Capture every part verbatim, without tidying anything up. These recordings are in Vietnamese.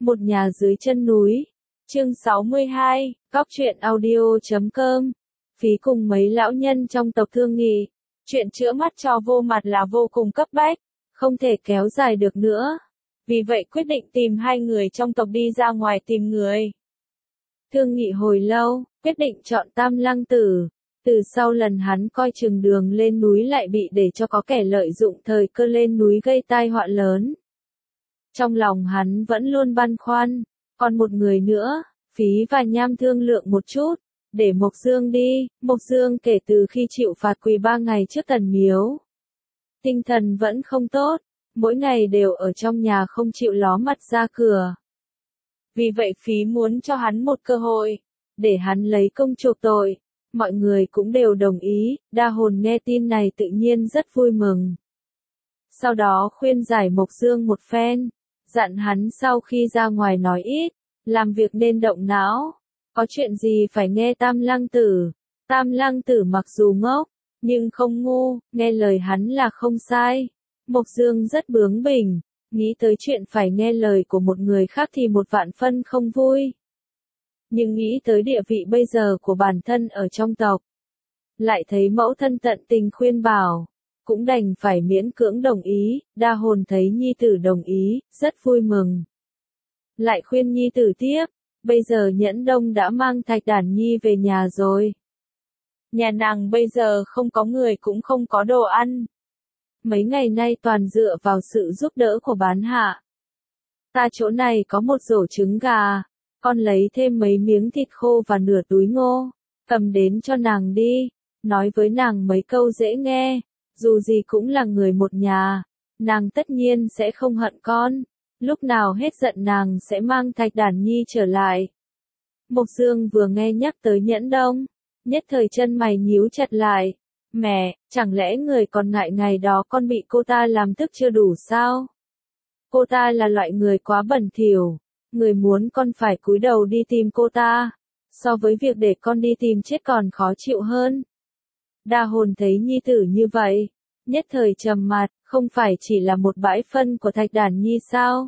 Một nhà dưới chân núi. Chương sáu mươi hai, Góc truyện audio chấm com. Phí cùng mấy lão nhân trong tộc thương nghị. Chuyện chữa mắt cho vô mặt là vô cùng cấp bách, không thể kéo dài được nữa. Vì vậy quyết định tìm hai người trong tộc đi ra ngoài tìm người. Thương nghị hồi lâu, quyết định chọn Tam Lăng Tử. Từ sau lần hắn coi chừng đường lên núi lại bị để cho có kẻ lợi dụng thời cơ lên núi gây tai họa lớn. Trong lòng hắn vẫn luôn băn khoăn, còn một người nữa, Phí và Nham thương lượng một chút, để Mộc Dương đi. Mộc Dương kể từ khi chịu phạt quỳ ba ngày trước Tần Miếu, tinh thần vẫn không tốt, mỗi ngày đều ở trong nhà không chịu ló mặt ra cửa. Vì vậy Phí muốn cho hắn một cơ hội, để hắn lấy công chuộc tội. Mọi người cũng đều đồng ý, Đa Hồn nghe tin này tự nhiên rất vui mừng. Sau đó khuyên giải Mộc Dương một phen, dặn hắn sau khi ra ngoài nói ít, làm việc nên động não, có chuyện gì phải nghe Tam Lăng Tử. Tam Lăng Tử mặc dù ngốc, nhưng không ngu, nghe lời hắn là không sai. Mộc Dương rất bướng bỉnh, nghĩ tới chuyện phải nghe lời của một người khác thì một vạn phân không vui. Nhưng nghĩ tới địa vị bây giờ của bản thân ở trong tộc, lại thấy mẫu thân tận tình khuyên bảo, cũng đành phải miễn cưỡng đồng ý. Đa Hồn thấy nhi tử đồng ý, rất vui mừng. Lại khuyên nhi tử tiếp, bây giờ Nhẫn Đông đã mang Thạch Đản Nhi về nhà rồi. Nhà nàng bây giờ không có người cũng không có đồ ăn. Mấy ngày nay toàn dựa vào sự giúp đỡ của bán hạ. Ta chỗ này có một rổ trứng gà, con lấy thêm mấy miếng thịt khô và nửa túi ngô, cầm đến cho nàng đi, nói với nàng mấy câu dễ nghe, dù gì cũng là người một nhà, nàng tất nhiên sẽ không hận con, lúc nào hết giận nàng sẽ mang Thạch Đản Nhi trở lại. Mộc Dương vừa nghe nhắc tới Nhẫn Đông, nhất thời chân mày nhíu chặt lại, mẹ, chẳng lẽ người còn ngại ngày đó con bị cô ta làm tức chưa đủ sao? Cô ta là loại người quá bẩn thỉu. Người muốn con phải cúi đầu đi tìm cô ta, so với việc để con đi tìm chết còn khó chịu hơn. Đa Hồn thấy nhi tử như vậy, nhất thời trầm mặt, không phải chỉ là một bãi phân của Thạch Đản Nhi sao?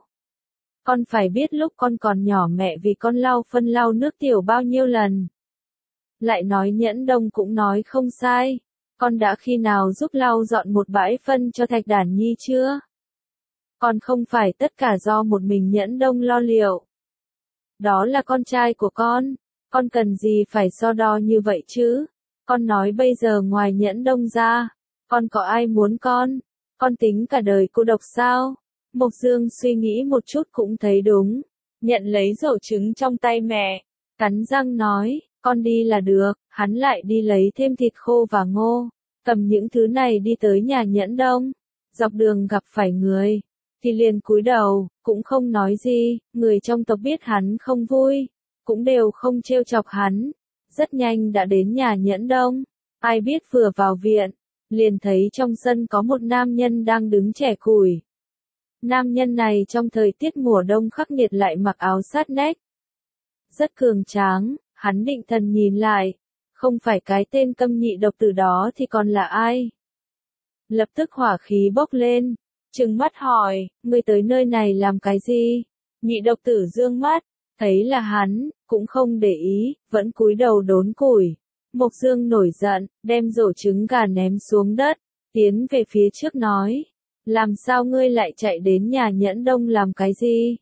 Con phải biết lúc con còn nhỏ mẹ vì con lau phân lau nước tiểu bao nhiêu lần. Lại nói Nhẫn Đông cũng nói không sai, con đã khi nào giúp lau dọn một bãi phân cho Thạch Đản Nhi chưa? Còn không phải tất cả do một mình Nhẫn Đông lo liệu. Đó là con trai của con, con cần gì phải so đo như vậy chứ? Con nói bây giờ ngoài Nhẫn Đông ra, con có ai muốn con? Con tính cả đời cô độc sao? Mộc Dương suy nghĩ một chút cũng thấy đúng, nhận lấy rổ trứng trong tay mẹ, cắn răng nói, con đi là được. Hắn lại đi lấy thêm thịt khô và ngô, cầm những thứ này đi tới nhà Nhẫn Đông. Dọc đường gặp phải người, thì liền cúi đầu, cũng không nói gì. Người trong tộc biết hắn không vui, cũng đều không trêu chọc hắn. Rất nhanh đã đến nhà Nhẫn Đông. Ai biết vừa vào viện, liền thấy trong sân có một nam nhân đang đứng chẻ củi. Nam nhân này trong thời tiết mùa đông khắc nghiệt lại mặc áo sát nách, rất cường tráng. Hắn định thần nhìn lại, không phải cái tên Câm Nhị độc tử đó thì còn là ai? Lập tức hỏa khí bốc lên, trừng mắt hỏi, ngươi tới nơi này làm cái gì? Nhị độc tử dương mắt, thấy là hắn, cũng không để ý, vẫn cúi đầu đốn củi. Mộc Dương nổi giận, đem rổ trứng gà ném xuống đất, tiến về phía trước nói, làm sao ngươi lại chạy đến nhà Nhẫn Đông làm cái gì?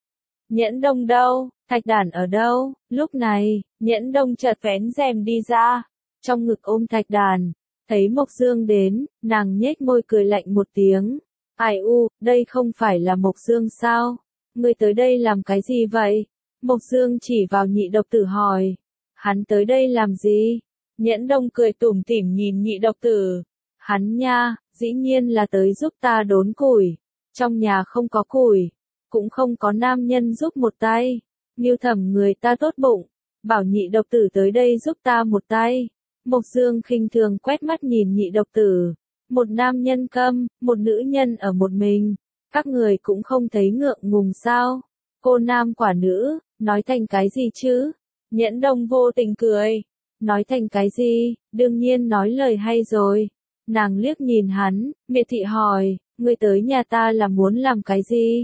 Nhẫn Đông đâu? Thạch Đản ở đâu? Lúc này, Nhẫn Đông chợt vén rèm đi ra, trong ngực ôm Thạch Đản. Thấy Mộc Dương đến, nàng nhếch môi cười lạnh một tiếng. Ai u, đây không phải là Mộc Dương sao? Ngươi tới đây làm cái gì vậy? Mộc Dương chỉ vào nhị độc tử hỏi. Hắn tới đây làm gì? Nhẫn Đông cười tủm tỉm nhìn nhị độc tử. Hắn nha, dĩ nhiên là tới giúp ta đốn củi. Trong nhà không có củi, cũng không có nam nhân giúp một tay. Mưu Thẩm người ta tốt bụng, bảo nhị độc tử tới đây giúp ta một tay. Mộc Dương khinh thường quét mắt nhìn nhị độc tử. Một nam nhân câm, một nữ nhân ở một mình. Các người cũng không thấy ngượng ngùng sao? Cô nam quả nữ, nói thành cái gì chứ? Nhẫn Đông vô tình cười. Nói thành cái gì? Đương nhiên nói lời hay rồi. Nàng liếc nhìn hắn, miệt thị hỏi, ngươi tới nhà ta là muốn làm cái gì?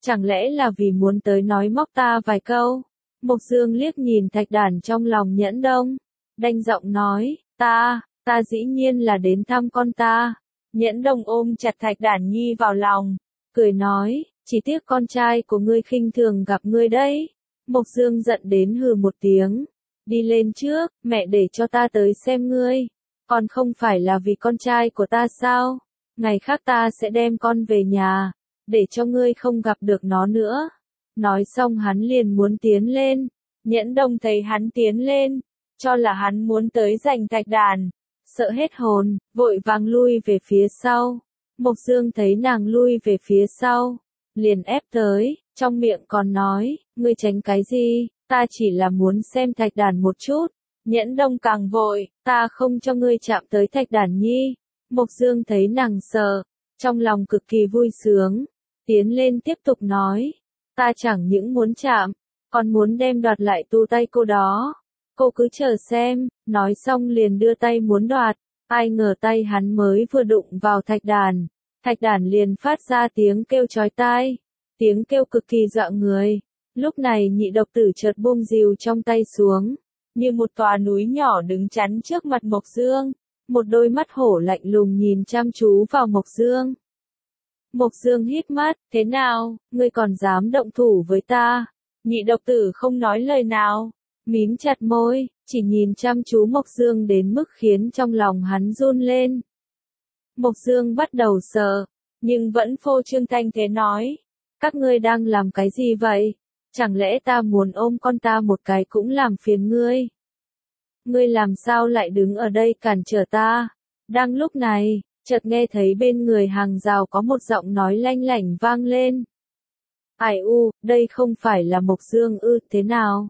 Chẳng lẽ là vì muốn tới nói móc ta vài câu? Mộc Dương liếc nhìn Thạch Đản trong lòng Nhẫn Đông, đanh giọng nói, ta, ta dĩ nhiên là đến thăm con ta. Nhẫn Đông ôm chặt Thạch Đản Nhi vào lòng, cười nói, chỉ tiếc con trai của ngươi khinh thường gặp ngươi đấy. Mộc Dương giận đến hừ một tiếng, đi lên trước, mẹ để cho ta tới xem ngươi, còn không phải là vì con trai của ta sao? Ngày khác ta sẽ đem con về nhà, để cho ngươi không gặp được nó nữa. Nói xong hắn liền muốn tiến lên, Nhẫn Đông thấy hắn tiến lên, cho là hắn muốn tới giành Thạch Đản, sợ hết hồn, vội vàng lui về phía sau. Mộc Dương thấy nàng lui về phía sau, liền ép tới, trong miệng còn nói, ngươi tránh cái gì, ta chỉ là muốn xem Thạch Đản một chút. Nhẫn Đông càng vội, ta không cho ngươi chạm tới Thạch Đản Nhi. Mộc Dương thấy nàng sợ, trong lòng cực kỳ vui sướng, tiến lên tiếp tục nói, ta chẳng những muốn chạm, còn muốn đem đoạt lại tu tay cô đó. Cô cứ chờ xem, nói xong liền đưa tay muốn đoạt, ai ngờ tay hắn mới vừa đụng vào Thạch Đản, Thạch Đản liền phát ra tiếng kêu chói tai, tiếng kêu cực kỳ dọa người. Lúc này Nhị Độc Tử chợt buông rìu trong tay xuống, như một tòa núi nhỏ đứng chắn trước mặt Mộc Dương, một đôi mắt hổ lạnh lùng nhìn chăm chú vào Mộc Dương. Mộc Dương hít mắt, thế nào, ngươi còn dám động thủ với ta? Nhị Độc Tử không nói lời nào, mím chặt môi, chỉ nhìn chăm chú Mộc Dương đến mức khiến trong lòng hắn run lên. Mộc Dương bắt đầu sợ, nhưng vẫn phô trương thanh thế nói, các ngươi đang làm cái gì vậy? Chẳng lẽ ta muốn ôm con ta một cái cũng làm phiền ngươi? Ngươi làm sao lại đứng ở đây cản trở ta? Đang lúc này, chợt nghe thấy bên người hàng rào có một giọng nói lanh lảnh vang lên. Ai u, đây không phải là Mộc Dương ư, thế nào?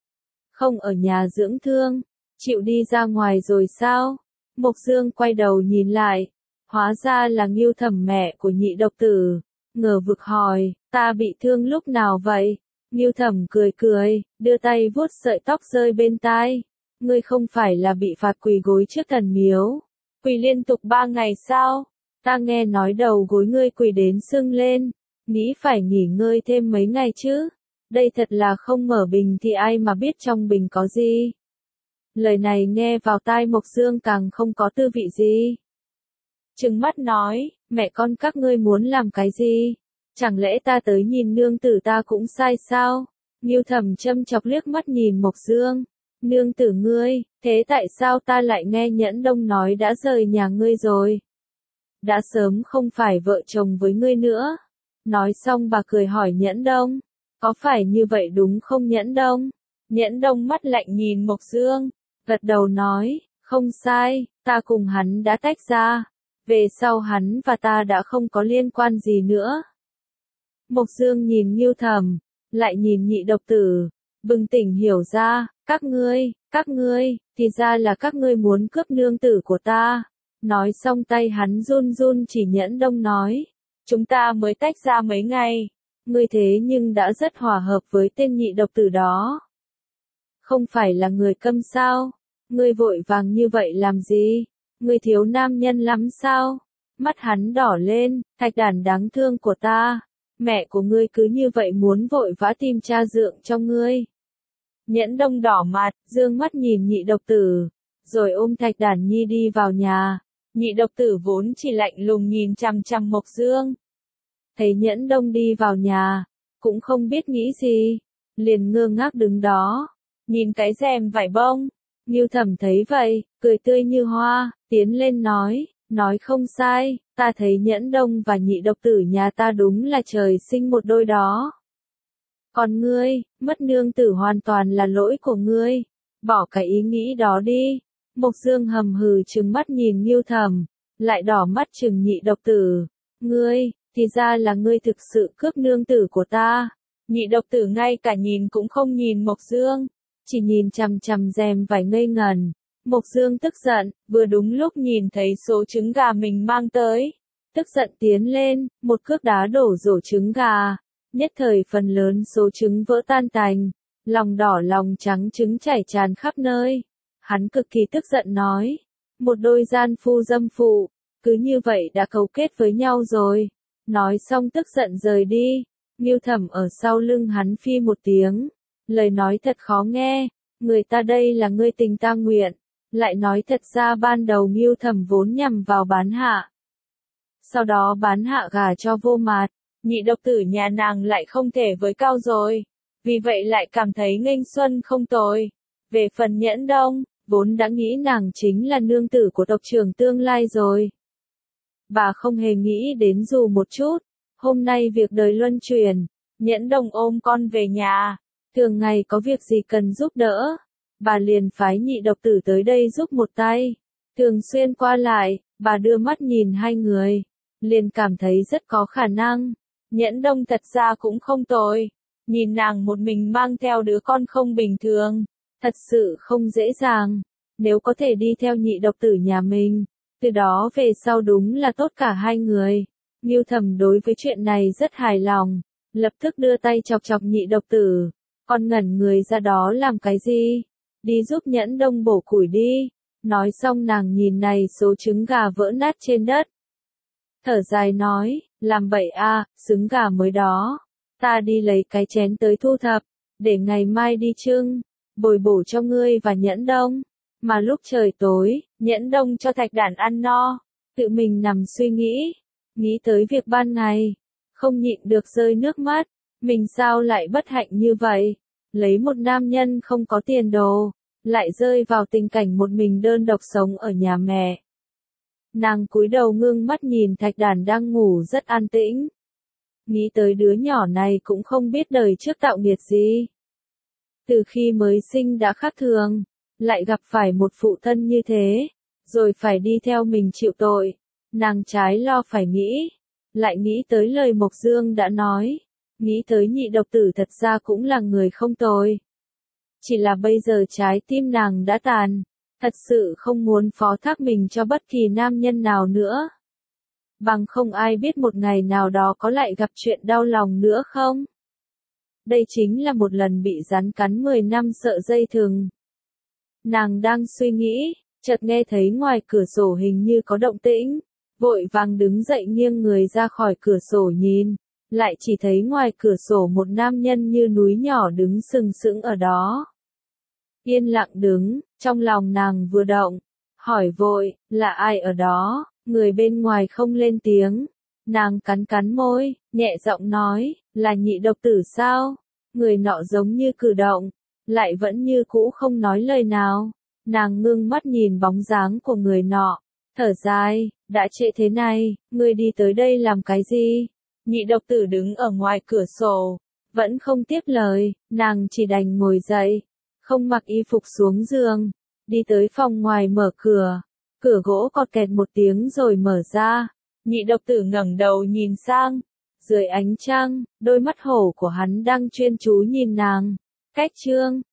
Không ở nhà dưỡng thương, chịu đi ra ngoài rồi sao? Mộc Dương quay đầu nhìn lại, hóa ra là Ngưu Thẩm mẹ của Nhị Độc Tử, ngờ vực hỏi, ta bị thương lúc nào vậy? Ngưu Thẩm cười cười, đưa tay vuốt sợi tóc rơi bên tai, ngươi không phải là bị phạt quỳ gối trước thần miếu, quỳ liên tục ba ngày sao? Ta nghe nói đầu gối ngươi quỳ đến sưng lên, nghĩ phải nghỉ ngơi thêm mấy ngày chứ? Đây thật là không mở bình thì ai mà biết trong bình có gì. Lời này nghe vào tai Mộc Dương càng không có tư vị gì. Trừng mắt nói, mẹ con các ngươi muốn làm cái gì? Chẳng lẽ ta tới nhìn nương tử ta cũng sai sao? Ngưu Thẩm châm chọc liếc mắt nhìn Mộc Dương. Nương tử ngươi, thế tại sao ta lại nghe Nhẫn Đông nói đã rời nhà ngươi rồi? Đã sớm không phải vợ chồng với ngươi nữa. Nói xong bà cười hỏi Nhẫn Đông, có phải như vậy đúng không Nhẫn Đông? Nhẫn Đông mắt lạnh nhìn Mộc Dương, gật đầu nói, không sai, ta cùng hắn đã tách ra. Về sau hắn và ta đã không có liên quan gì nữa. Mộc Dương nhìn Ngưu Thẩm, lại nhìn Nhị Độc Tử, bừng tỉnh hiểu ra, các ngươi, các ngươi, thì ra là các ngươi muốn cướp nương tử của ta. Nói xong tay hắn run run chỉ Nhẫn Đông nói, chúng ta mới tách ra mấy ngày, ngươi thế nhưng đã rất hòa hợp với tên Nhị Độc Tử đó. Không phải là người câm sao? Ngươi vội vàng như vậy làm gì? Ngươi thiếu nam nhân lắm sao? Mắt hắn đỏ lên, Thạch Đản đáng thương của ta. Mẹ của ngươi cứ như vậy muốn vội vã tìm cha dượng cho ngươi. Nhẫn Đông đỏ mặt, dương mắt nhìn Nhị Độc Tử, rồi ôm Thạch Đản Nhi đi vào nhà. Nhị Độc Tử vốn chỉ lạnh lùng nhìn chằm chằm Mộc Dương. Thấy Nhẫn Đông đi vào nhà, cũng không biết nghĩ gì, liền ngơ ngác đứng đó, nhìn cái rèm vải bông. Ngưu Thẩm thấy vậy, cười tươi như hoa, tiến lên nói, nói không sai, ta thấy Nhẫn Đông và Nhị Độc Tử nhà ta đúng là trời sinh một đôi đó. Còn ngươi, mất nương tử hoàn toàn là lỗi của ngươi, bỏ cái ý nghĩ đó đi. Mộc Dương hầm hừ trừng mắt nhìn Ngưu Thẩm, lại đỏ mắt trừng Nhị Độc Tử, ngươi, thì ra là ngươi thực sự cướp nương tử của ta. Nhị Độc Tử ngay cả nhìn cũng không nhìn Mộc Dương, chỉ nhìn chằm chằm rèm vải ngây ngần. Mộc Dương tức giận, vừa đúng lúc nhìn thấy số trứng gà mình mang tới, tức giận tiến lên, một cước đá đổ rổ trứng gà, nhất thời phần lớn số trứng vỡ tan tành, lòng đỏ lòng trắng trứng chảy tràn khắp nơi. Hắn cực kỳ tức giận nói, một đôi gian phu dâm phụ, cứ như vậy đã cấu kết với nhau rồi. Nói xong tức giận rời đi. Ngưu Thẩm ở sau lưng hắn phi một tiếng, lời nói thật khó nghe, người ta đây là ngươi tình ta nguyện, lại nói thật ra ban đầu Ngưu Thẩm vốn nhằm vào Bán Hạ. Sau đó Bán Hạ gả cho Vô Mạt, nhị độc tử nhà nàng lại không thể với cao rồi, vì vậy lại cảm thấy Nghênh Xuân không tồi. Về phần Nhẫn Đông, vốn đã nghĩ nàng chính là nương tử của tộc trưởng tương lai rồi. Bà không hề nghĩ đến dù một chút, hôm nay việc đời luân chuyển, Nhẫn Đông ôm con về nhà, thường ngày có việc gì cần giúp đỡ, bà liền phái nhị độc tử tới đây giúp một tay. Thường xuyên qua lại, bà đưa mắt nhìn hai người, liền cảm thấy rất có khả năng. Nhẫn Đông thật ra cũng không tồi, nhìn nàng một mình mang theo đứa con không bình thường, thật sự không dễ dàng, nếu có thể đi theo nhị độc tử nhà mình, từ đó về sau đúng là tốt cả hai người. Ngưu Thẩm đối với chuyện này rất hài lòng, lập tức đưa tay chọc chọc nhị độc tử, con ngẩn người ra đó làm cái gì, đi giúp Nhẫn Đông bổ củi đi. Nói xong nàng nhìn này số trứng gà vỡ nát trên đất, thở dài nói, làm bậy a, trứng gà mới đó, ta đi lấy cái chén tới thu thập, để ngày mai đi trưng, bồi bổ cho ngươi và Nhẫn Đông. Mà lúc trời tối, Nhẫn Đông cho Thạch Đản ăn no, tự mình nằm suy nghĩ, nghĩ tới việc ban ngày, không nhịn được rơi nước mắt, mình sao lại bất hạnh như vậy, lấy một nam nhân không có tiền đồ, lại rơi vào tình cảnh một mình đơn độc sống ở nhà mẹ. Nàng cúi đầu ngưng mắt nhìn Thạch Đản đang ngủ rất an tĩnh. Nghĩ tới đứa nhỏ này cũng không biết đời trước tạo nghiệt gì. Từ khi mới sinh đã khác thường, lại gặp phải một phụ thân như thế, rồi phải đi theo mình chịu tội. Nàng trái lo phải nghĩ, lại nghĩ tới lời Mộc Dương đã nói, nghĩ tới nhị độc tử thật ra cũng là người không tồi. Chỉ là bây giờ trái tim nàng đã tàn, thật sự không muốn phó thác mình cho bất kỳ nam nhân nào nữa. Bằng không ai biết một ngày nào đó có lại gặp chuyện đau lòng nữa không? Đây chính là một lần bị rắn cắn mười năm sợ dây thừng. Nàng đang suy nghĩ, chợt nghe thấy ngoài cửa sổ hình như có động tĩnh, vội vàng đứng dậy nghiêng người ra khỏi cửa sổ nhìn, lại chỉ thấy ngoài cửa sổ một nam nhân như núi nhỏ đứng sừng sững ở đó. Yên lặng đứng, trong lòng nàng vừa động, hỏi vội, là ai ở đó, người bên ngoài không lên tiếng. Nàng cắn cắn môi, nhẹ giọng nói, là nhị độc tử sao? Người nọ giống như cử động, lại vẫn như cũ không nói lời nào. Nàng ngưng mắt nhìn bóng dáng của người nọ, thở dài, đã trễ thế này, ngươi đi tới đây làm cái gì? Nhị độc tử đứng ở ngoài cửa sổ, vẫn không tiếp lời, nàng chỉ đành ngồi dậy, không mặc y phục xuống giường, đi tới phòng ngoài mở cửa, cửa gỗ cọt kẹt một tiếng rồi mở ra, nhị độc tử ngẩng đầu nhìn sang, dưới ánh trăng, đôi mắt hổ của hắn đang chuyên chú nhìn nàng, cách chương,